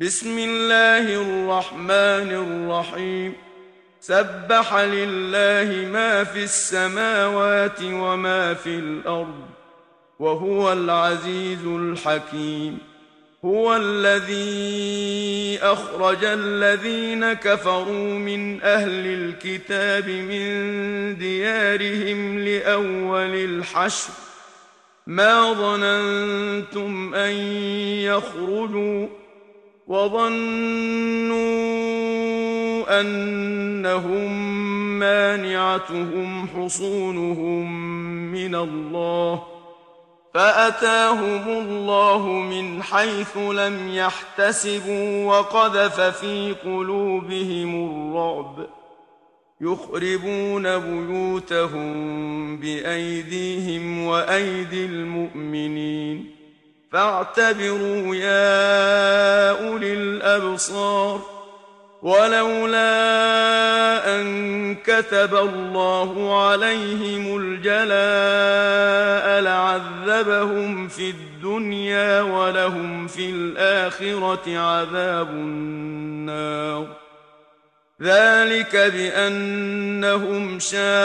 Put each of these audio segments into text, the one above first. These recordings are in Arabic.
بسم الله الرحمن الرحيم. سبح لله ما في السماوات وما في الأرض وهو العزيز الحكيم. هو الذي أخرج الذين كفروا من أهل الكتاب من ديارهم لأول الحشر ما ظننتم أن يخرجوا وظنوا أنهم مانعتهم حصونهم من الله فأتاهم الله من حيث لم يحتسبوا وقذف في قلوبهم الرعب يخربون بيوتهم بأيديهم وأيدي المؤمنين فاعتبروا يا أولي الأبصار. ولولا أن كتب الله عليهم الجلاء لعذبهم في الدنيا ولهم في الآخرة عذاب النار. ذلك بأنهم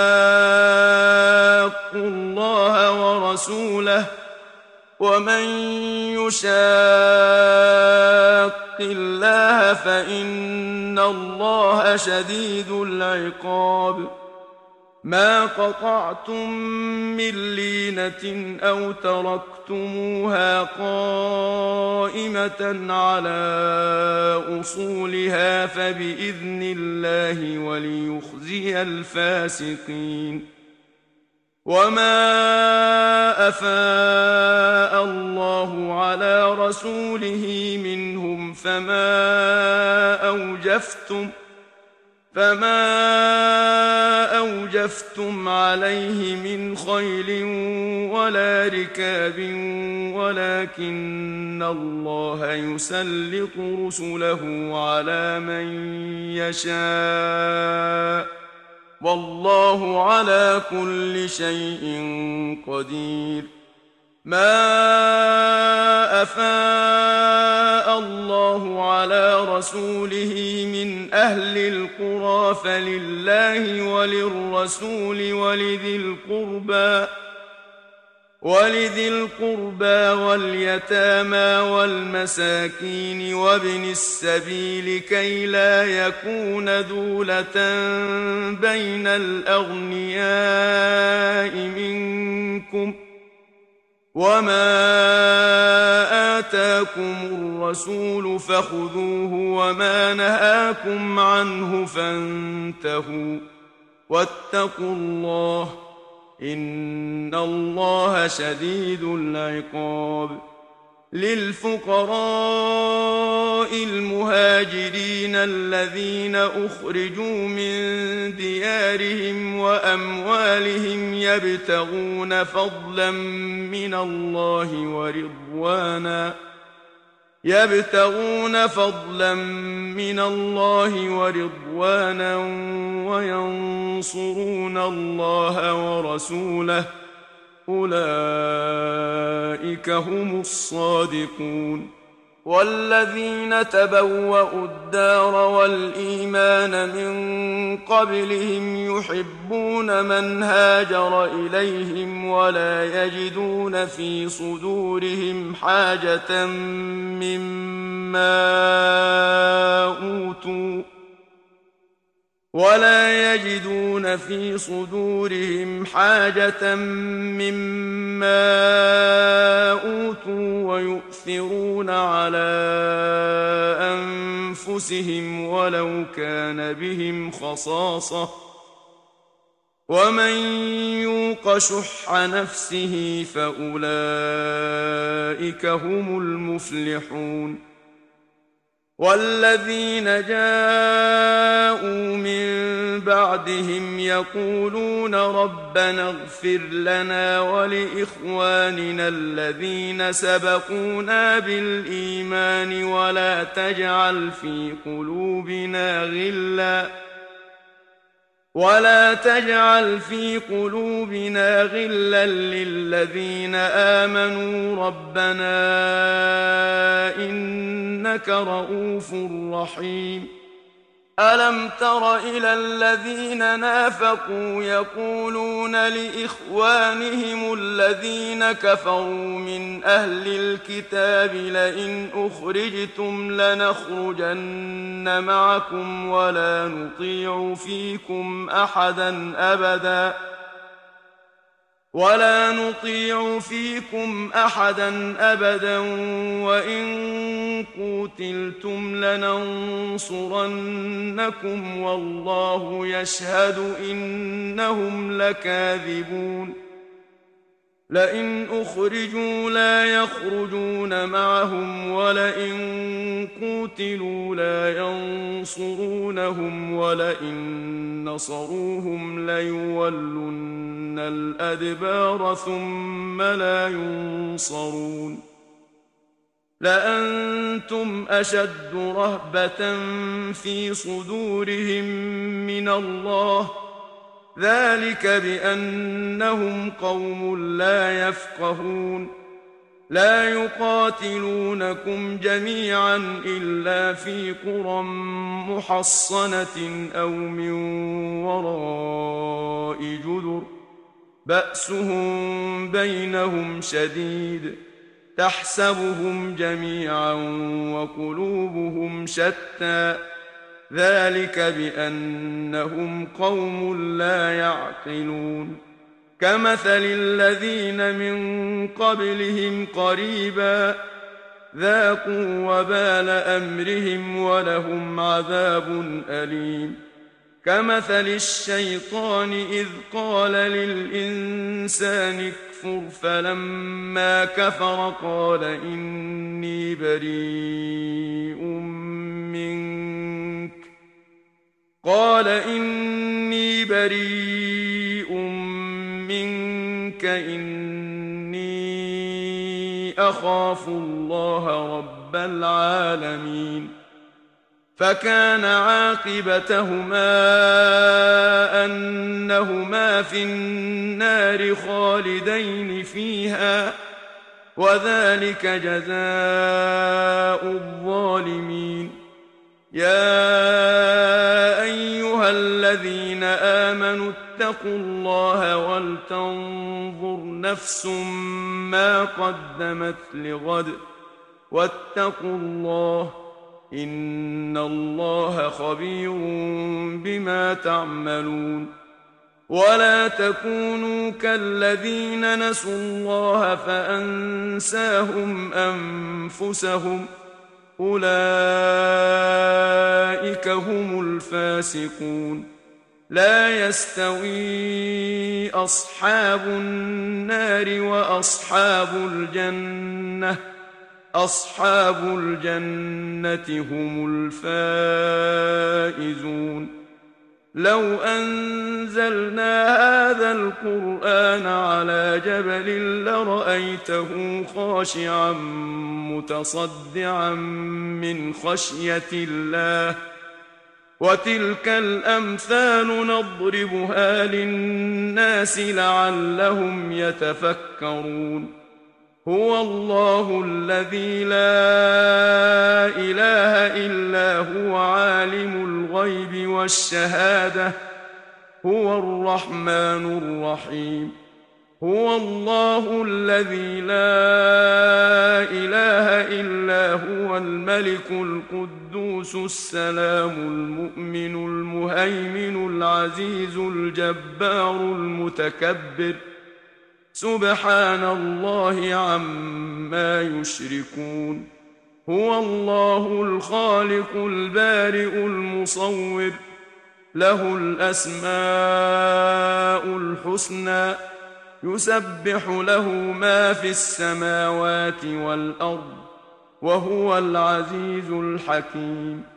شاقوا الله ورسوله ومن يشاق الله فإن الله شديد العقاب. ما قطعتم من لينة أو تركتموها قائمة على أصولها فبإذن الله وليخزي الفاسقين. وما أفاء الله على رسوله منهم فما أوجفتم عليه من خيل ولا ركاب ولكن الله يسلط رسله على من يشاء والله على كل شيء قدير. ما أفاء الله على رسوله من أهل القرى فلله وللرسول ولذي القربى واليتامى والمساكين وابن السبيل كي لا يكون دولة بين الأغنياء منكم. وما آتاكم الرسول فخذوه وما نهاكم عنه فانتهوا واتقوا الله إن الله شديد العقاب. للفقراء المهاجرين الذين أخرجوا من ديارهم وأموالهم يبتغون فضلا من الله ورضوانا وينصرون الله ورسوله أولئك هم الصادقون. والذين تبوأوا الدار والإيمان من قبلهم يحبون من هاجر إليهم ولا يجدون في صدورهم حاجة مما أوتوا ويؤثرون على أنفسهم ولو كان بهم خصاصة ومن يوق شح نفسه فأولئك هم المفلحون. والذين جاءوا من بعدهم يقولون ربنا اغفر لنا ولإخواننا الذين سبقونا بالإيمان ولا ولا تجعل في قلوبنا غلا للذين آمنوا ربنا إنك رؤوف رحيم ألم تر إلى الذين نافقوا يقولون لإخوانهم الذين كفروا من أهل الكتاب لئن أخرجتم لنخرجن معكم ولا نطيع فيكم أحدا أبدا وإن قوتلتم لننصرنكم والله يشهد إنهم لكاذبون لئن أخرجوا لا يخرجون معهم ولئن قوتلوا لا ينصرونهم ولئن نصروهم ليولن الأدبار ثم لا ينصرون لأنتم أشد رهبة في صدورهم من الله ذلك بأنهم قوم لا يفقهون لا يقاتلونكم جميعا إلا في قرى محصنة أو من وراء جدر بأسهم بينهم شديد تحسبهم جميعا وقلوبهم شتى ذلك بأنهم قوم لا يعقلون كمثل الذين من قبلهم قريبا ذاقوا وبال أمرهم ولهم عذاب أليم كمثل الشيطان إذ قال للإنسان اكفر فلما كفر قال إني بريء منك إني أخاف الله رب العالمين فكان عاقبتهما أنهما في النار خالدين فيها وذلك جزاء الظالمين يا أيها الذين آمنوا اتقوا الله ولتنظر نفس ما قدمت لغد واتقوا الله إن الله خبير بما تعملون ولا تكونوا كالذين نسوا الله فأنساهم أنفسهم أولئك هم الفاسقون لا يستوي أصحاب النار وأصحاب الجنة أصحاب الجنة هم الفائزون لو أنزلنا هذا القرآن على جبل لرأيته خاشعا متصدعا من خشية الله وتلك الأمثال نضربها للناس لعلهم يتفكرون هو الله الذي لا إله إلا هو عالم الغيب والشهادة هو الرحمن الرحيم هو الله الذي لا إله إلا هو الملك القدوس السلام المؤمن المهيمن العزيز الجبار المتكبر سبحان الله عما يشركون هو الله الخالق البارئ المصور له الأسماء الحسنى يسبح له ما في السماوات والأرض وهو العزيز الحكيم